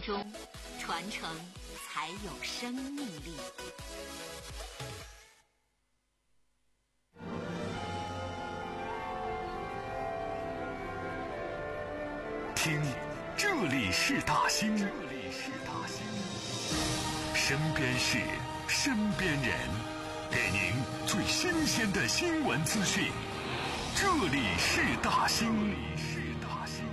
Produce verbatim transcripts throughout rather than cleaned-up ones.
中，传承才有生命力。 听，这里是大兴，这里是大兴，身边事，身边人，给您最新鲜的新闻资讯。这里是大兴，这里是大兴。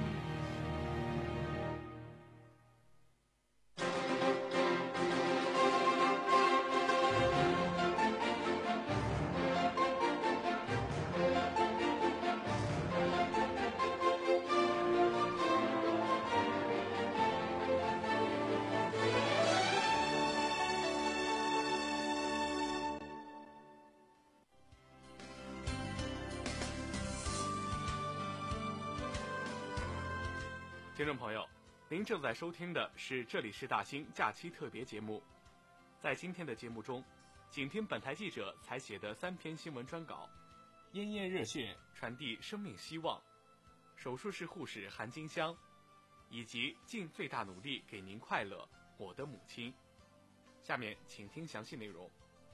听众朋友，您正在收听的是这里是大兴假期特别节目。在今天的节目中，请听本台记者采写的三篇新闻专稿：咽咽热血传递生命希望，手术室护士韩金香，以及尽最大努力给您快乐，我的母亲。下面请听详细内容。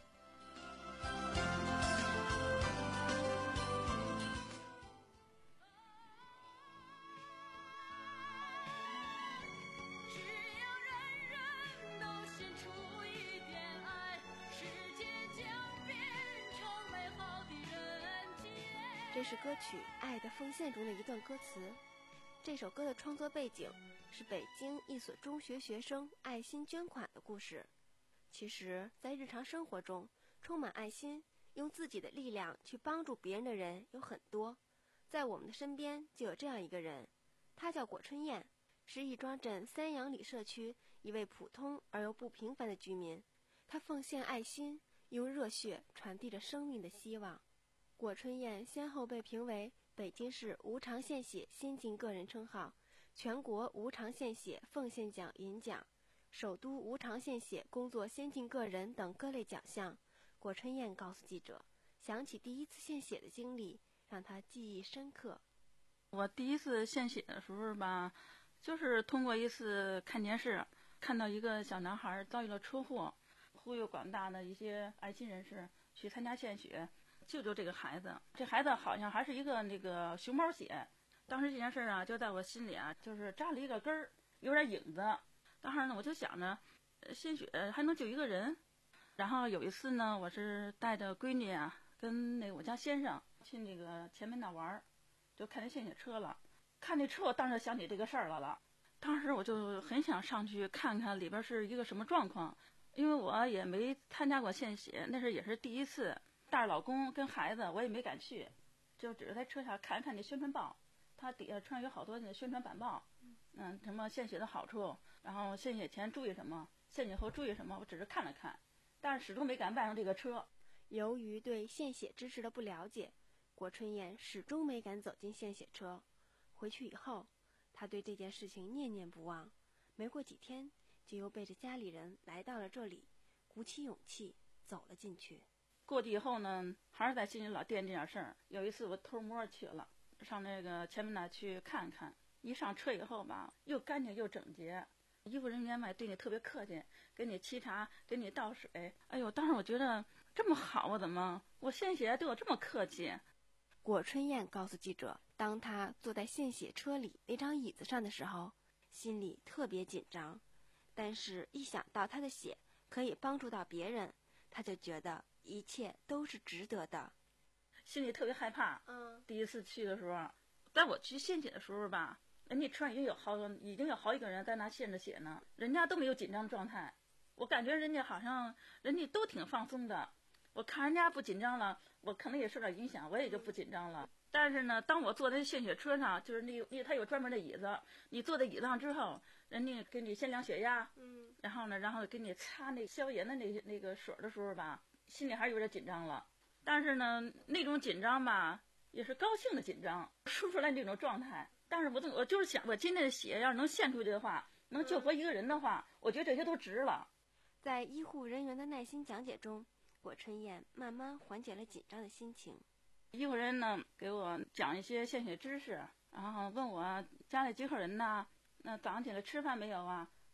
这是歌曲《爱的奉献》中的一段歌词。这首歌的创作背景是北京一所中学学生爱心捐款的故事。其实，在日常生活中，充满爱心，用自己的力量去帮助别人的人有很多。在我们的身边就有这样一个人，他叫果春燕，是亦庄镇三阳里社区一位普通而又不平凡的居民。他奉献爱心，用热血传递着生命的希望。果春燕先后被评为北京市无偿献血先进个人称号、全国无偿献血奉献奖银奖、首都无偿献血工作先进个人等各类奖项。果春燕告诉记者，想起第一次献血的经历，让她记忆深刻。 我第一次献血的时候吧，就是通过一次看电视，看到一个小男孩遭遇了车祸，呼吁广大的一些爱心人士去参加献血，救救这个孩子。这孩子好像还是一个那个熊猫血，当时这件事啊，就在我心里啊，就是扎了一个根儿，有点影子。当时呢，我就想着，献血还能救一个人。然后有一次呢，我是带着闺女啊，跟那个我家先生去那个前门那玩，就看见献血车了。看那车，我当时想起这个事儿来了。当时我就很想上去看看里边是一个什么状况，因为我也没参加过献血，那是也是第一次。带着老公跟孩子，我也没敢去，就只是在车下看看那宣传报，它底下穿有好多那宣传板报，嗯，什么献血的好处，然后献血前注意什么，献血后注意什么，我只是看了看，但是始终没敢办上这个车。 由于对献血知识的不了解，果春燕始终没敢走进献血车。回去以后，她对这件事情念念不忘，没过几天就又背着家里人来到了这里，鼓起勇气走了进去。 过去以后呢，还是在心里老惦记这件事儿。有一次我偷摸去了，上那个前面那去看看。一上车以后吧，又干净又整洁，医护人员嘛对你特别客气，给你沏茶，给你倒水。哎呦，当时我觉得这么好啊，怎么我献血对我这么客气？ 果春燕告诉记者，当她坐在献血车里那张椅子上的时候，心里特别紧张，但是一想到她的血可以帮助到别人，她就觉得一切都是值得的， 心里特别害怕。 嗯， 第一次去的时候，在我去献血的时候吧，人家车上已经有好已经有好几个人在那献着血呢，人家都没有紧张状态，我感觉人家好像人家都挺放松的。我看人家不紧张了，我可能也受点影响，我也就不紧张了。但是呢，当我坐在献血车上，就是那那他有专门的椅子，你坐在椅子上之后，人家给你先量血压，嗯，然后呢，然后给你擦那消炎的那那个水的时候吧，心里还是有点紧张了。但是呢，那种紧张吧，也是高兴的紧张，说不出来那种状态。但是我我就是想，我今天的血要是能献出去的话，能救活一个人的话，我觉得这些都值了。 在医护人员的耐心讲解中，果春燕慢慢缓解了紧张的心情。 医护人呢给我讲一些献血知识，然后问我家里几口人呢，那早上起来吃饭没有啊？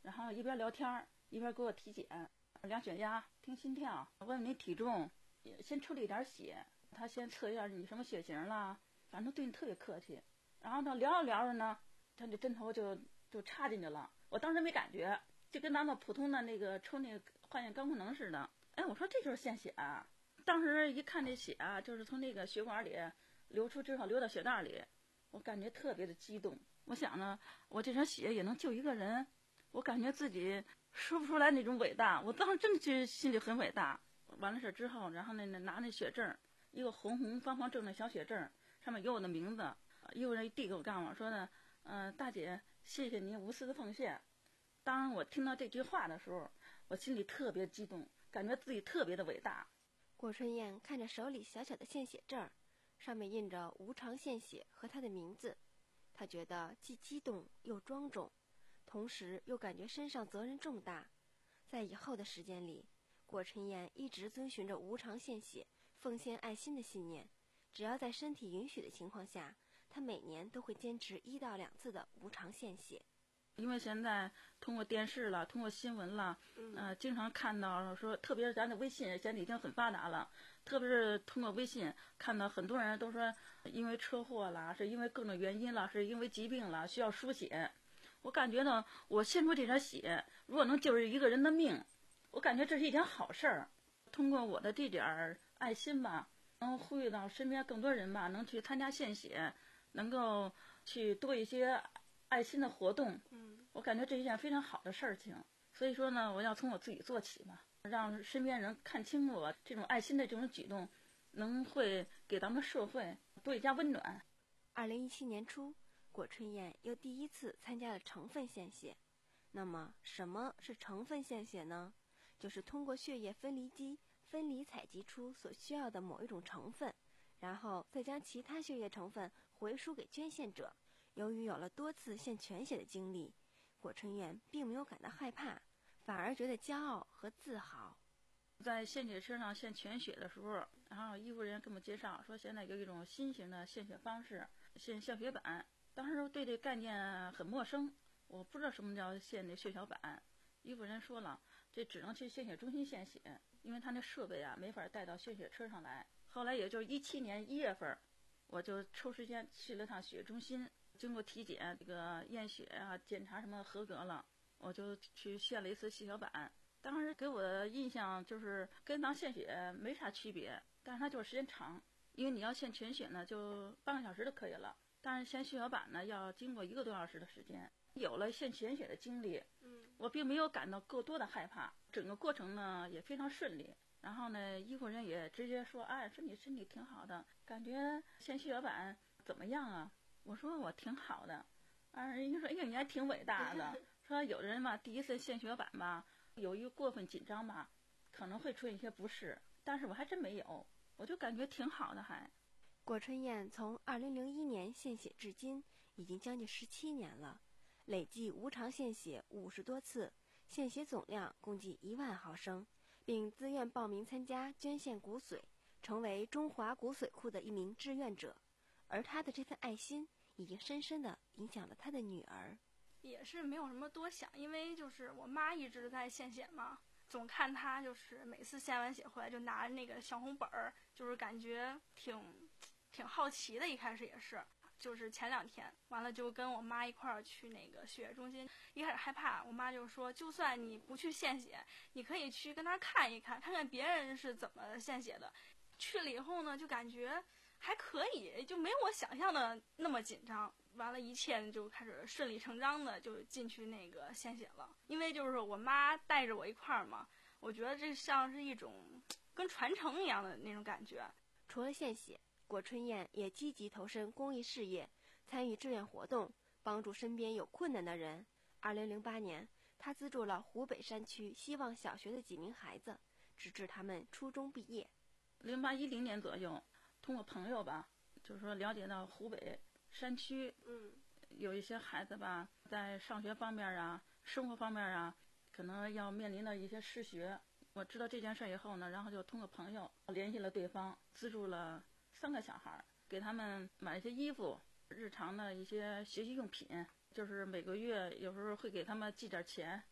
然后一边聊天一边给我体检，量血压、听心跳，问问你体重，先抽了一点血，他先测一下你什么血型啦，反正对你特别客气。然后呢，聊着聊着呢，他这针头就就插进去了，我当时没感觉，就跟咱们普通的那个抽那个化验肝功能似的。哎，我说这就是献血啊！当时一看这血啊，就是从那个血管里流出之后流到血袋里，我感觉特别的激动。我想呢，我这点血也能救一个人，我感觉自己说不出来那种伟大。我当时真的觉得心里很伟大。完了事之后，然后呢拿那血证，一个红红方方正的小血证，上面有我的名字。医务人一递给我干我说呢，嗯、呃，大姐，谢谢您无私的奉献。当我听到这句话的时候，我心里特别激动，感觉自己特别的伟大。 郭春燕看着手里小小的献血证，上面印着无偿献血和她的名字，她觉得既激动又庄重，同时又感觉身上责任重大。在以后的时间里，郭春燕一直遵循着无偿献血、奉献爱心的信念，只要在身体允许的情况下，她每年都会坚持一到两次的无偿献血。 因为现在通过电视了，通过新闻了，呃，经常看到说，特别是咱的微信现在已经很发达了，特别是通过微信看到很多人都说，因为车祸啦，是因为各种原因了，是因为疾病了，需要输血。我感觉呢，我献出这点血，如果能救一个人的命，我感觉这是一件好事儿。通过我的这点爱心吧，能呼吁到身边更多人吧，能去参加献血，能够去多一些爱心的活动，嗯，我感觉这是一件非常好的事情。所以说呢，我要从我自己做起嘛，让身边人看清楚我这种爱心的这种举动，能会给咱们社会多一加温暖。 二零一七年初，郭春燕又第一次参加了成分献血。那么，什么是成分献血呢？就是通过血液分离机分离采集出所需要的某一种成分，然后再将其他血液成分回输给捐献者。由于有了多次献全血的经历，郭春燕并没有感到害怕，反而觉得骄傲和自豪。 在献血车上献全血的时候，然后医护人员给我们介绍说，现在有一种新型的献血方式，献献血板。当时对这概念很陌生，我不知道什么叫献那血小板。医护人员说了，这只能去献血中心献血，因为他那设备啊没法带到献血车上来。后来也就是一七年一月份，我就抽时间去了趟血液中心。经过体检，这个验血啊、检查什么合格了，我就去献了一次血小板。当时给我的印象就是跟咱献血没啥区别，但是它就是时间长，因为你要献全血呢，就半个小时就可以了。但是献血小板呢，要经过一个多小时的时间。有了献全血的经历，我并没有感到过多的害怕，整个过程呢也非常顺利。然后呢，医护人也直接说，哎，说你身体挺好的，感觉献血小板怎么样啊？我说我挺好的，啊，人家说，哎呀，你还挺伟大的。说有的人嘛，第一次献血板吧，有一个过分紧张吧，可能会出现一些不适，但是我还真没有，我就感觉挺好的还。 郭春燕从二零零一年献血至今，已经将近十七年了，累计无偿献血五十多次，献血总量共计一万毫升，并自愿报名参加捐献骨髓，成为中华骨髓库的一名志愿者。而他的这份爱心已经深深地影响了他的女儿。 也是没有什么多想，因为就是我妈一直在献血嘛，总看她就是每次献完血回来就拿着那个小红本儿，就是感觉挺挺好奇的。一开始也是，就是前两天完了就跟我妈一块儿去那个血液中心，一开始害怕，我妈就说，就算你不去献血，你可以去跟那儿看一看，看看别人是怎么献血的。去了以后呢，就感觉还可以，就没有我想象的那么紧张。完了，一切就开始顺理成章的就进去那个献血了。因为就是我妈带着我一块儿嘛，我觉得这像是一种跟传承一样的那种感觉。 除了献血，郭春燕也积极投身公益事业，参与志愿活动，帮助身边有困难的人。二零零八年，她资助了湖北山区希望小学的几名孩子，直至他们初中毕业。 零八一零年左右，通过朋友吧，就是说了解到湖北山区，嗯，有一些孩子吧，在上学方面啊、生活方面啊，可能要面临的一些失学。我知道这件事以后呢，然后就通过朋友联系了对方，资助了三个小孩，给他们买一些衣服、日常的一些学习用品，就是每个月有时候会给他们寄点钱，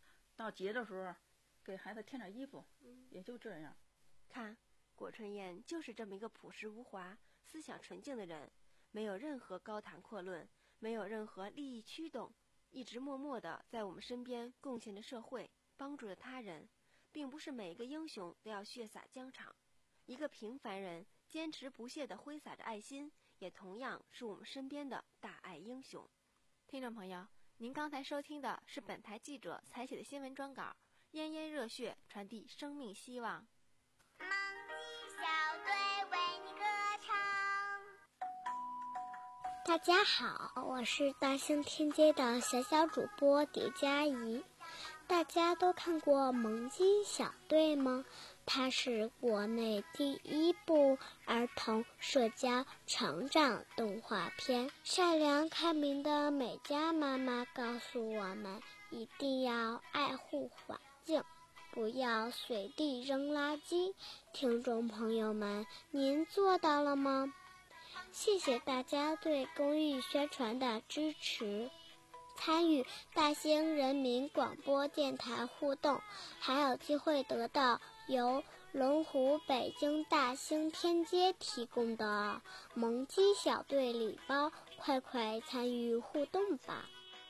到节的时候给孩子添点衣服，也就这样。 看，果春燕就是这么一个朴实无华、思想纯净的人，没有任何高谈阔论，没有任何利益驱动，一直默默地在我们身边贡献着社会，帮助着他人。并不是每一个英雄都要血洒疆场，一个平凡人坚持不懈地挥洒着爱心，也同样是我们身边的大爱英雄。听众朋友，您刚才收听的是本台记者采写的新闻专稿，炎炎热血传递生命希望。 萌鸡小队为你歌唱。大家好，我是大兴天街的小小主播蝶佳怡。大家都看过《萌鸡小队》吗？它是国内第一部儿童社交成长动画片。善良开明的美嘉妈妈告诉我们，一定要爱护环境，不要随地扔垃圾。听众朋友们，您做到了吗？谢谢大家对公益宣传的支持。参与大兴人民广播电台互动，还有机会得到由龙湖北京大兴天街提供的萌鸡小队礼包，快快参与互动吧！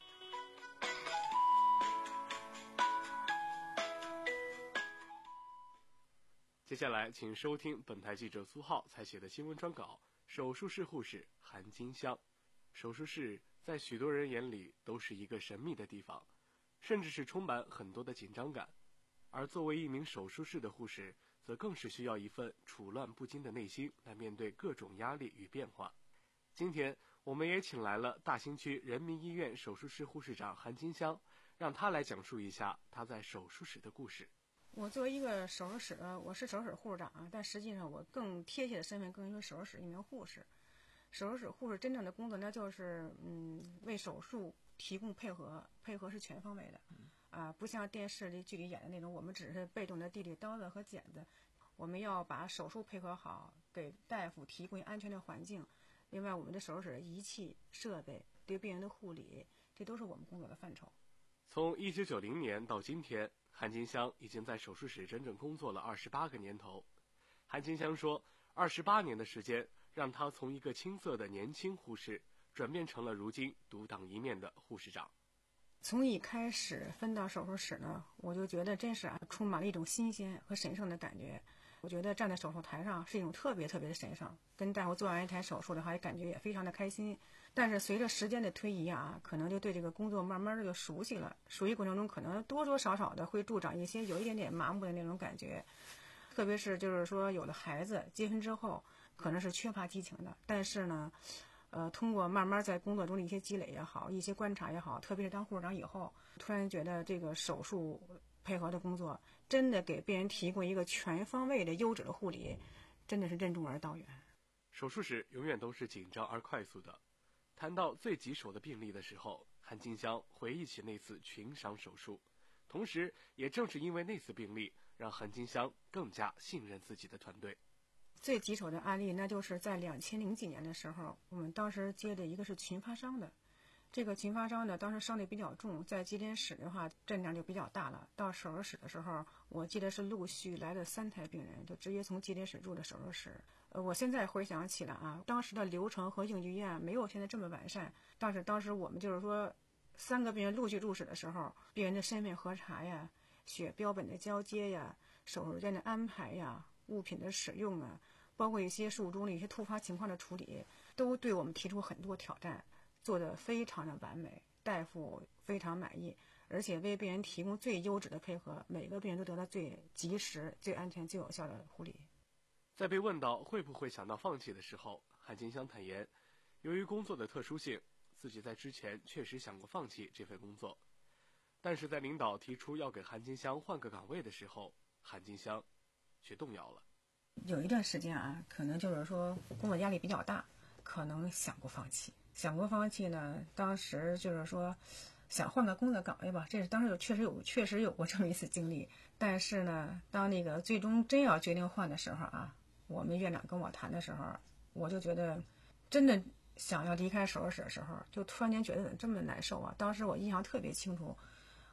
接下来请收听本台记者苏浩采写的新闻专稿：手术室护士韩金香。手术室在许多人眼里都是一个神秘的地方，甚至是充满很多的紧张感。而作为一名手术室的护士，则更是需要一份处乱不惊的内心来面对各种压力与变化。今天我们也请来了大兴区人民医院手术室护士长韩金香，让她来讲述一下她在手术室的故事。 我作为一个手术室，我是手术室护士长，但实际上我更贴切的身份更因为手术室一名护士。手术室护士真正的工作呢，就是嗯，为手术提供配合，配合是全方位的，啊、呃，不像电视里剧里演的那种，我们只是被动的递递刀子和剪子，我们要把手术配合好，给大夫提供安全的环境。另外，我们的手术室的仪器设备、对病人的护理，这都是我们工作的范畴。 从一九九零年到今天，韩金香已经在手术室整整工作了二十八个年头。韩金香说，二十八年的时间，让她从一个青涩的年轻护士，转变成了如今独当一面的护士长。 从一开始分到手术室呢，我就觉得真是啊，充满了一种新鲜和神圣的感觉。我觉得站在手术台上是一种特别特别的神圣，跟大夫做完一台手术的话，也感觉也非常的开心。但是随着时间的推移啊，可能就对这个工作慢慢的就熟悉了。熟悉过程中，可能多多少少的会助长一些有一点点麻木的那种感觉。特别是就是说，有的孩子结婚之后，可能是缺乏激情的，但是呢，呃，通过慢慢在工作中的一些积累也好，一些观察也好，特别是当护士长以后，突然觉得这个手术配合的工作，真的给病人提供一个全方位的优质的护理，真的是任重而道远。 手术室永远都是紧张而快速的。谈到最棘手的病例的时候，韩金香回忆起那次群伤手术，同时也正是因为那次病例，让韩金香更加信任自己的团队。 最棘手的案例，那就是在两千零几年的时候，我们当时接的一个是群发伤的。这个群发伤呢，当时伤得比较重，在急诊室的话阵量就比较大了。到手术室的时候，我记得是陆续来了三台病人，就直接从急诊室住的手术室。呃，我现在回想起来啊，当时的流程和应急预案没有现在这么完善，但是当时我们就是说，三个病人陆续入室的时候，病人的身份核查呀、血标本的交接呀、手术间的安排呀、物品的使用啊，包括一些术中的一些突发情况的处理，都对我们提出很多挑战。做得非常的完美，大夫非常满意，而且为病人提供最优质的配合，每个病人都得到最及时、最安全、最有效的护理。 在被问到会不会想到放弃的时候，韩金香坦言，由于工作的特殊性，自己在之前确实想过放弃这份工作，但是在领导提出要给韩金香换个岗位的时候，韩金香却动摇了。 有一段时间啊，可能就是说工作压力比较大，可能想过放弃。想过放弃呢，当时就是说想换个工作岗位吧，这是当时有确实有确实有过这么一次经历。但是呢，当那个最终真要决定换的时候啊，我们院长跟我谈的时候，我就觉得真的想要离开手术室的时候，就突然间觉得这么难受啊。当时我印象特别清楚，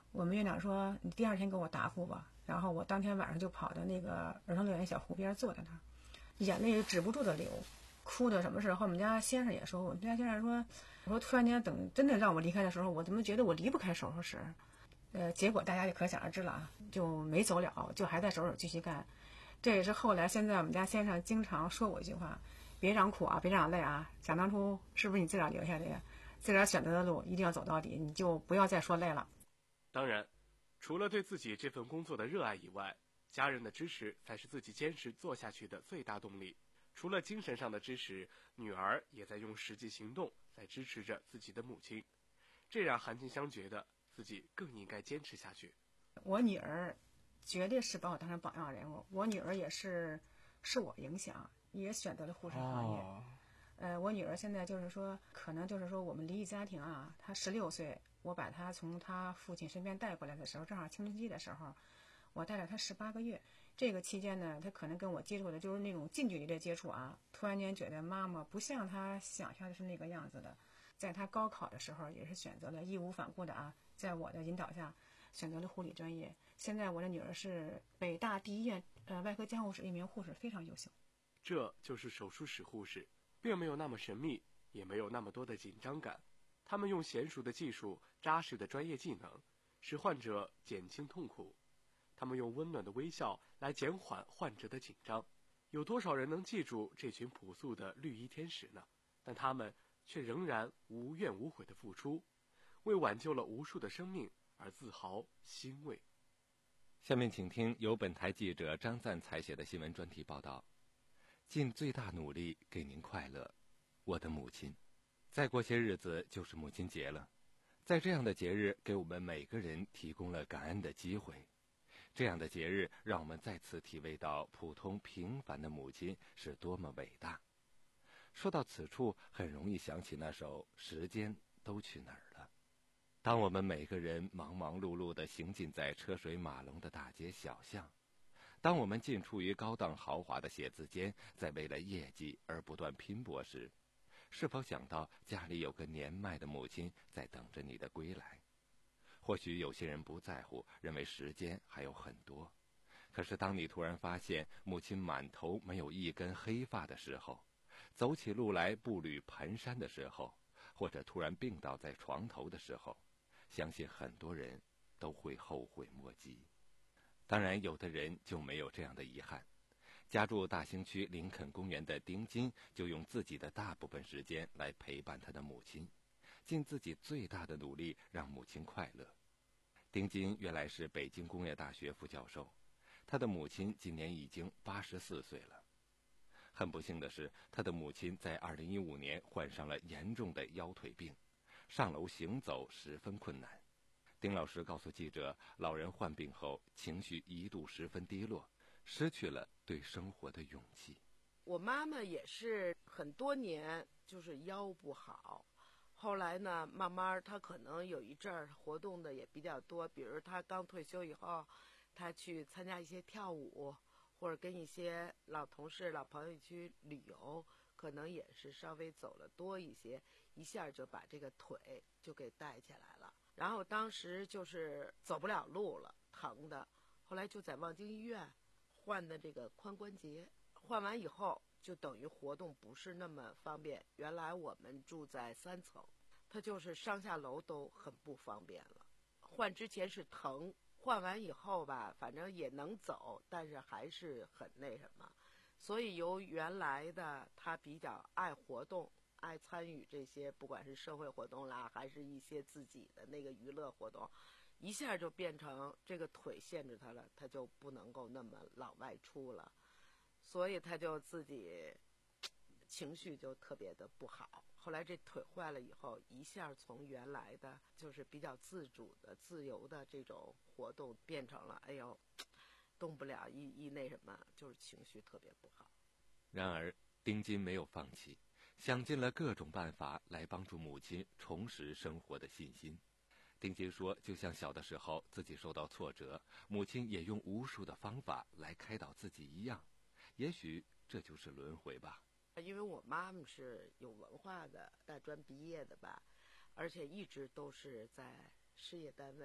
我们院长说你第二天给我答复吧，然后我当天晚上就跑到那个儿童乐园小湖边坐在那儿，眼泪止不住的流，哭的什么事后我们家先生也说，我们家先生说，我说突然间等真的让我离开的时候，我怎么觉得我离不开手手石，呃，结果大家就可想而知了啊，就没走了，就还在手手继续干。这也是后来现在我们家先生经常说我一句话，别让苦啊，别让累啊，想当初是不是你自个儿留下的呀？自个儿选择的路一定要走到底，你就不要再说累了。 当然，除了对自己这份工作的热爱以外，家人的支持才是自己坚持做下去的最大动力。除了精神上的支持，女儿也在用实际行动在支持着自己的母亲，这让韩静香觉得自己更应该坚持下去。 我女儿绝对是把我当成榜样人物，我女儿也是受我影响，也选择了护士行业。哦、呃，我女儿现在就是说，可能就是说我们离异家庭啊，她十六岁，我把她从她父亲身边带过来的时候，正好青春期的时候，我带了她十八个月。这个期间呢，她可能跟我接触的就是那种近距离的接触啊，突然间觉得妈妈不像她想象的是那个样子的。在她高考的时候，也是选择了义无反顾的啊，在我的引导下选择了护理专业。现在我的女儿是北大第一医院呃外科监护室一名护士，非常优秀。 这就是手术室护士，并没有那么神秘，也没有那么多的紧张感。他们用娴熟的技术、扎实的专业技能，使患者减轻痛苦。他们用温暖的微笑来减缓患者的紧张。有多少人能记住这群朴素的绿衣天使呢？但他们却仍然无怨无悔地付出，为挽救了无数的生命而自豪欣慰。 下面请听由本台记者张赞采写的新闻专题报道，尽最大努力给您快乐，我的母亲。再过些日子就是母亲节了，在这样的节日给我们每个人提供了感恩的机会。这样的节日让我们再次体味到普通平凡的母亲是多么伟大。说到此处，很容易想起那首《时间都去哪儿了》。当我们每个人忙忙碌碌地行进在车水马龙的大街小巷，当我们进出于高档豪华的写字间，在为了业绩而不断拼搏时，是否想到家里有个年迈的母亲在等着你的归来？或许有些人不在乎，认为时间还有很多。可是当你突然发现母亲满头没有一根黑发的时候，走起路来步履蹒跚的时候，或者突然病倒在床头的时候，相信很多人都会后悔莫及。当然有的人就没有这样的遗憾。家住大兴区林肯公园的丁金就用自己的大部分时间来陪伴他的母亲，尽自己最大的努力让母亲快乐。丁金原来是北京工业大学副教授，他的母亲今年已经八十四岁了。很不幸的是，他的母亲在二零一五年患上了严重的腰腿病，上楼行走十分困难。丁老师告诉记者，老人患病后情绪一度十分低落，失去了对生活的勇气。 我妈妈也是很多年就是腰不好，后来呢慢慢她可能有一阵儿活动的也比较多，比如她刚退休以后，她去参加一些跳舞，或者跟一些老同事老朋友去旅游，可能也是稍微走了多一些，一下就把这个腿就给带起来了。然后当时就是走不了路了，疼的，后来就在望京医院换的这个髋关节，换完以后就等于活动不是那么方便。原来我们住在三层，它就是上下楼都很不方便了。换之前是疼，换完以后吧，反正也能走，但是还是很那什么。所以由原来的他比较爱活动，爱参与这些不管是社会活动啦，还是一些自己的那个娱乐活动，一下就变成这个腿限制他了，他就不能够那么老外出了，所以他就自己情绪就特别的不好。后来这腿坏了以后，一下从原来的就是比较自主的自由的这种活动变成了哎呦动不了，一一那什么，就是情绪特别不好。 然而丁金没有放弃，想尽了各种办法来帮助母亲重拾生活的信心。丁金说，就像小的时候自己受到挫折，母亲也用无数的方法来开导自己一样，也许这就是轮回吧。 因为我妈妈是有文化的，大专毕业的吧，而且一直都是在事业单位，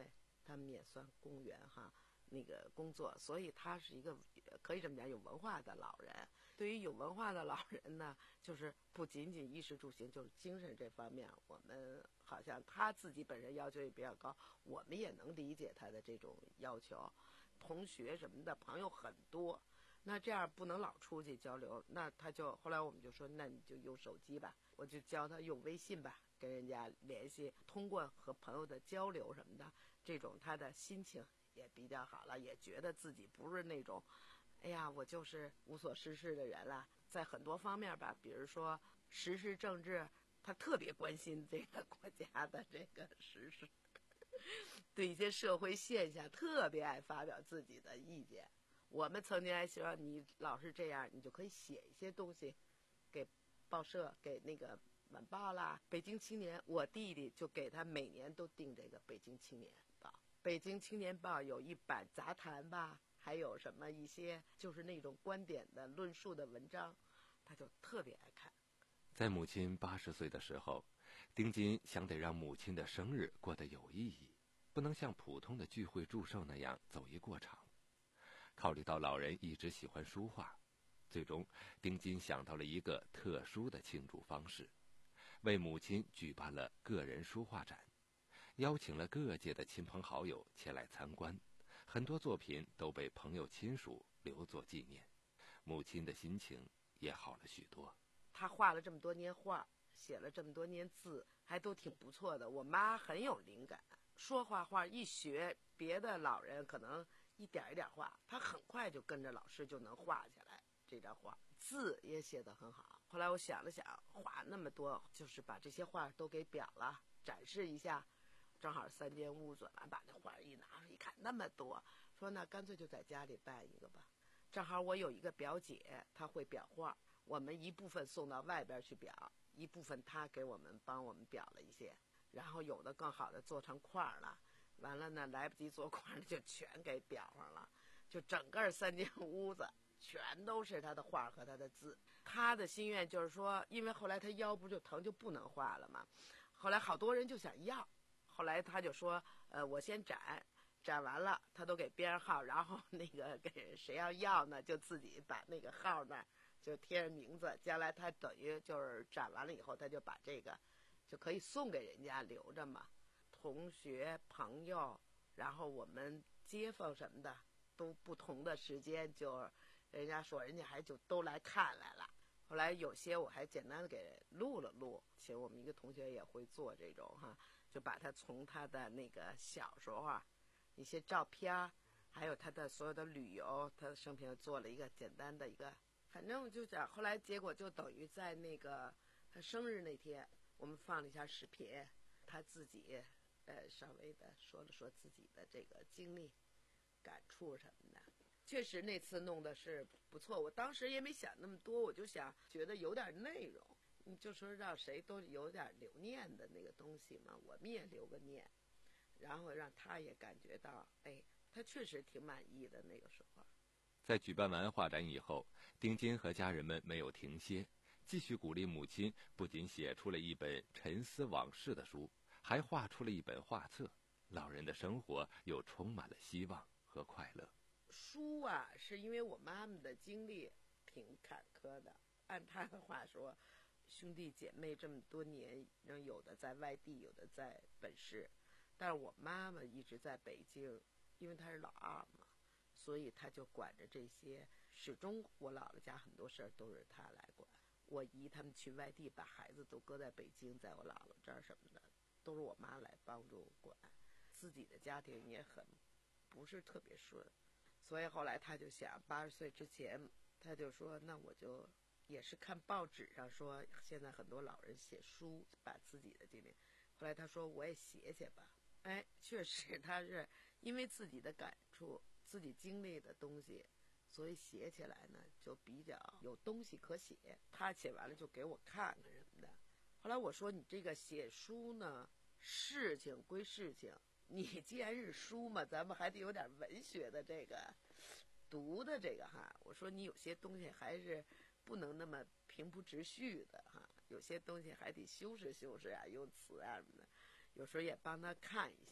他们也算公务员哈，那个工作，所以他是一个可以这么讲有文化的老人。对于有文化的老人呢，就是不仅仅衣食住行，就是精神这方面，我们好像他自己本身要求也比较高，我们也能理解他的这种要求。同学什么的朋友很多，那这样不能老出去交流，那他就后来我们就说，那你就用手机吧，我就教他用微信吧，跟人家联系，通过和朋友的交流什么的，这种他的心情也比较好了，也觉得自己不是那种哎呀我就是无所事事的人了。在很多方面吧，比如说时事政治，他特别关心这个国家的这个时事，对一些社会现象特别爱发表自己的意见。我们曾经还说，你老是这样，你就可以写一些东西给报社，给那个晚报啦，北京青年。我弟弟就给他每年都订这个北京青年报。北京青年报有一版杂谈吧，还有什么一些就是那种观点的论述的文章，他就特别爱看。 在母亲八十岁的时候，丁金想得让母亲的生日过得有意义，不能像普通的聚会祝寿那样走一过场。考虑到老人一直喜欢书画，最终丁金想到了一个特殊的庆祝方式，为母亲举办了个人书画展，邀请了各界的亲朋好友前来参观，很多作品都被朋友亲属留作纪念，母亲的心情也好了许多。 他画了这么多年画，写了这么多年字，还都挺不错的。我妈很有灵感，说画画一学，别的老人可能一点一点画，他很快就跟着老师就能画下来这张画，字也写得很好。后来我想了想，画那么多，就是把这些画都给裱了，展示一下。正好三间屋子，把那画一拿出一看，那么多，说那干脆就在家里办一个吧。正好我有一个表姐，她会裱画，我们一部分送到外边去裱，一部分她给我们帮我们裱了一些，然后有的更好的做成块了，完了呢来不及做块就全给裱上了，就整个三间屋子全都是他的画和他的字。他的心愿就是说，因为后来他腰不就疼就不能画了嘛，后来好多人就想要，后来他就说呃，我先展展完了他都给编上号，然后那个给谁要要呢就自己把那个号那就贴上名字，将来他等于就是展完了以后他就把这个就可以送给人家留着嘛。同学朋友然后我们街坊什么的都不同的时间，就人家说人家还就都来看来了。后来有些我还简单的给录了录，其实我们一个同学也会做这种哈，就把他从他的那个小时候啊一些照片，还有他的所有的旅游，他的生平做了一个简单的一个，反正就讲后来结果就等于在那个他生日那天我们放了一下视频，他自己呃稍微的说了说自己的这个经历感触什么的。确实那次弄的是不错，我当时也没想那么多，我就想觉得有点内容，你就说让谁都有点留念的那个东西嘛，我们也留个念，然后让他也感觉到哎，他确实挺满意的那个时候。 在举办完画展以后，丁金和家人们没有停歇，继续鼓励母亲，不仅写出了一本沉思往事的书，还画出了一本画册，老人的生活又充满了希望和快乐。 书啊，是因为我妈妈的经历挺坎坷的，按她的话说，兄弟姐妹这么多年，有的在外地，有的在本市，但是我妈妈一直在北京，因为她是老二嘛，所以她就管着这些，始终我姥姥家很多事儿都是她来管。我姨他们去外地，把孩子都搁在北京，在我姥姥这儿什么的，都是我妈来帮助管。自己的家庭也很不是特别顺，所以后来他就想，八十岁之前，他就说，那我就也是看报纸上说，现在很多老人写书，把自己的经历。后来他说，我也写写吧。哎，确实，他是因为自己的感触、自己经历的东西，所以写起来呢就比较有东西可写。他写完了就给我看看什么的。后来我说，你这个写书呢，事情归事情。你既然是书嘛，咱们还得有点文学的这个读的这个哈。我说你有些东西还是不能那么平铺直叙的哈，有些东西还得修饰修饰啊，用词啊什么的。有时候也帮他看一些，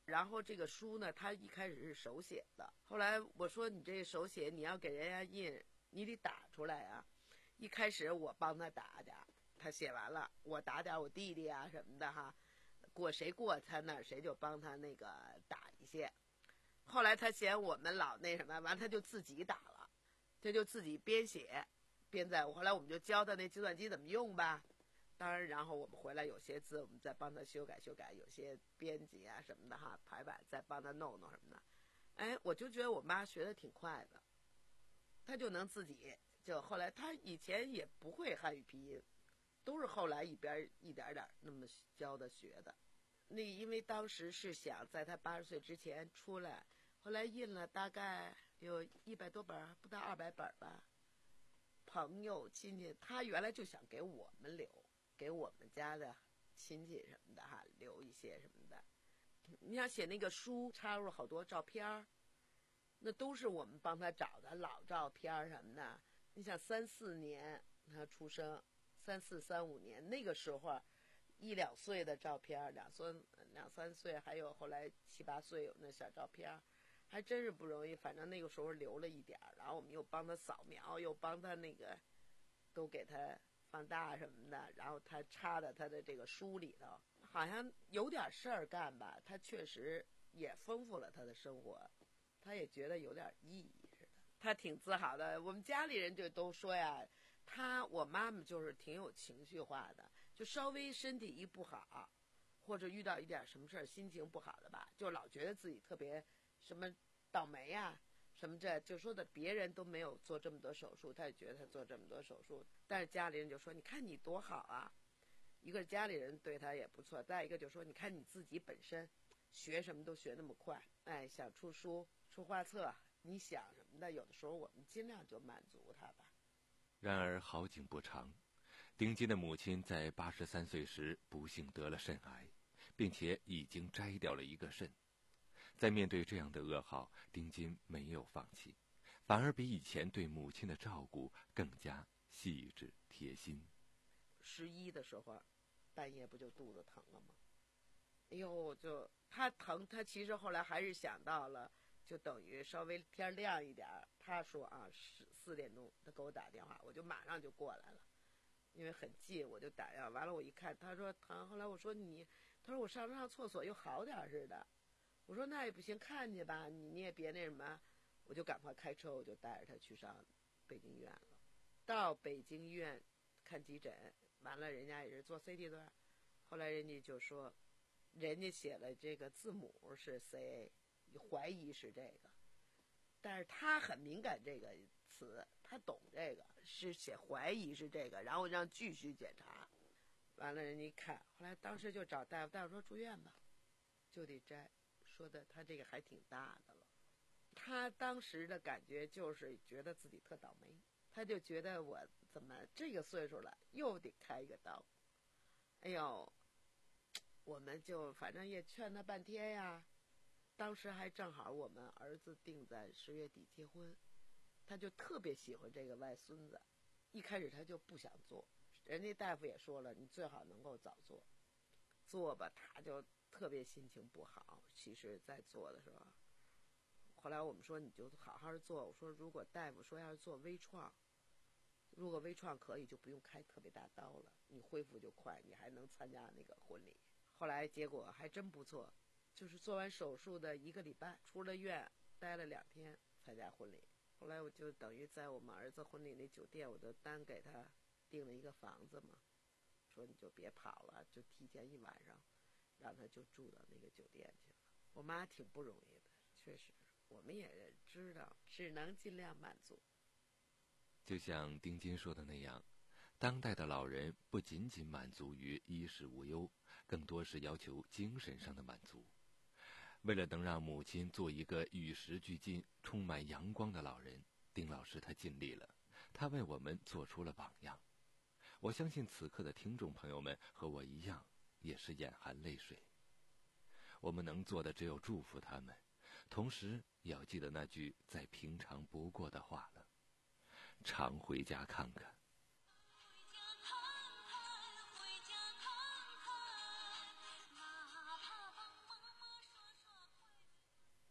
然后这个书呢，他一开始是手写的，后来我说你这手写你要给人家印，你得打出来啊。一开始我帮他打点，他写完了，我打点我弟弟啊什么的哈，过谁过他那儿谁就帮他那个打一些。后来他嫌我们老那什么，完他就自己打了，他就自己编写编在。后来我们就教他那计算机怎么用吧。当然，然后我们回来有些字我们再帮他修改修改，有些编辑啊什么的哈，排版再帮他弄弄什么的。哎，我就觉得我妈学的挺快的，她就能自己就后来她以前也不会汉语拼音，都是后来一边一点点那么教的学的。那因为当时是想在她八十岁之前出来，后来印了大概有一百多本，不到二百本吧。朋友亲戚，她原来就想给我们留。给我们家的亲戚什么的哈，留一些什么的。你想写那个书，插入好多照片，那都是我们帮他找的老照片什么的。你想三四年他出生，三四三五年那个时候，一两岁的照片，两三两三岁，还有后来七八岁有那小照片，还真是不容易。反正那个时候留了一点，然后我们又帮他扫描，又帮他那个，都给他放大什么的，然后他插在他的这个书里头，好像有点事儿干吧。他确实也丰富了他的生活，他也觉得有点意义似的，他挺自豪的。我们家里人就都说呀，他我妈妈就是挺有情绪化的，就稍微身体一不好，或者遇到一点什么事儿，心情不好的吧，就老觉得自己特别什么倒霉呀。什么这就说的别人都没有做这么多手术，他也觉得他做这么多手术，但是家里人就说你看你多好啊，一个家里人对他也不错，再一个就说你看你自己本身学什么都学那么快，哎，想出书出画册，你想什么的，有的时候我们尽量就满足他吧。 然而好景不长，丁金的母亲在八十三岁时不幸得了肾癌，并且已经摘掉了一个肾。在面对这样的噩耗，丁金没有放弃，反而比以前对母亲的照顾更加细致贴心。 十一的时候，半夜不就肚子疼了吗？哎呦，就他疼，他其实后来还是想到了，就等于稍微天亮一点，他说啊，十四点钟他给我打电话，我就马上就过来了，因为很近，我就打电话。完了我一看，他说疼，后来我说你，他说我上上厕所又好点似的。我说那也不行，看去吧，你你也别那什么，我就赶快开车，我就带着他去上北京医院了。到北京医院看急诊，完了人家也是做 C T 段，后来人家就说，人家写了这个字母是 C A， 怀疑是这个，但是他很敏感这个词，他懂这个，是写怀疑是这个，然后让继续检查。完了人家一看，后来当时就找大夫，大夫说住院吧，就得摘。说的他这个还挺大的了，他当时的感觉就是觉得自己特倒霉，他就觉得我怎么这个岁数了又得开一个刀。哎呦，我们就反正也劝他半天呀。当时还正好我们儿子定在十月底结婚，他就特别喜欢这个外孙子，一开始他就不想做，人家大夫也说了，你最好能够早做，做吧他就特别心情不好。其实在做的时候，后来我们说你就好好做，我说如果大夫说要是做微创，如果微创可以就不用开特别大刀了，你恢复就快，你还能参加那个婚礼。后来结果还真不错，就是做完手术的一个礼拜出了院，待了两天参加婚礼。后来我就等于在我们儿子婚礼那酒店，我就单给他订了一个房子嘛，说你就别跑了，就提前一晚上让他就住到那个酒店去了。我妈挺不容易的，确实我们也知道只能尽量满足。 就像丁金说的那样，当代的老人不仅仅满足于衣食无忧，更多是要求精神上的满足。为了能让母亲做一个与时俱进、充满阳光的老人，丁老师他尽力了，他为我们做出了榜样。我相信此刻的听众朋友们和我一样，也是眼含泪水。我们能做的只有祝福他们，同时也要记得那句再平常不过的话了：常回家看看。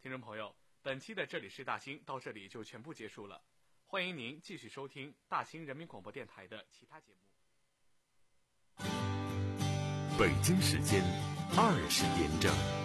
听众朋友，本期的这里是大兴到这里就全部结束了，欢迎您继续收听大兴人民广播电台的其他节目。 北京时间二十点整。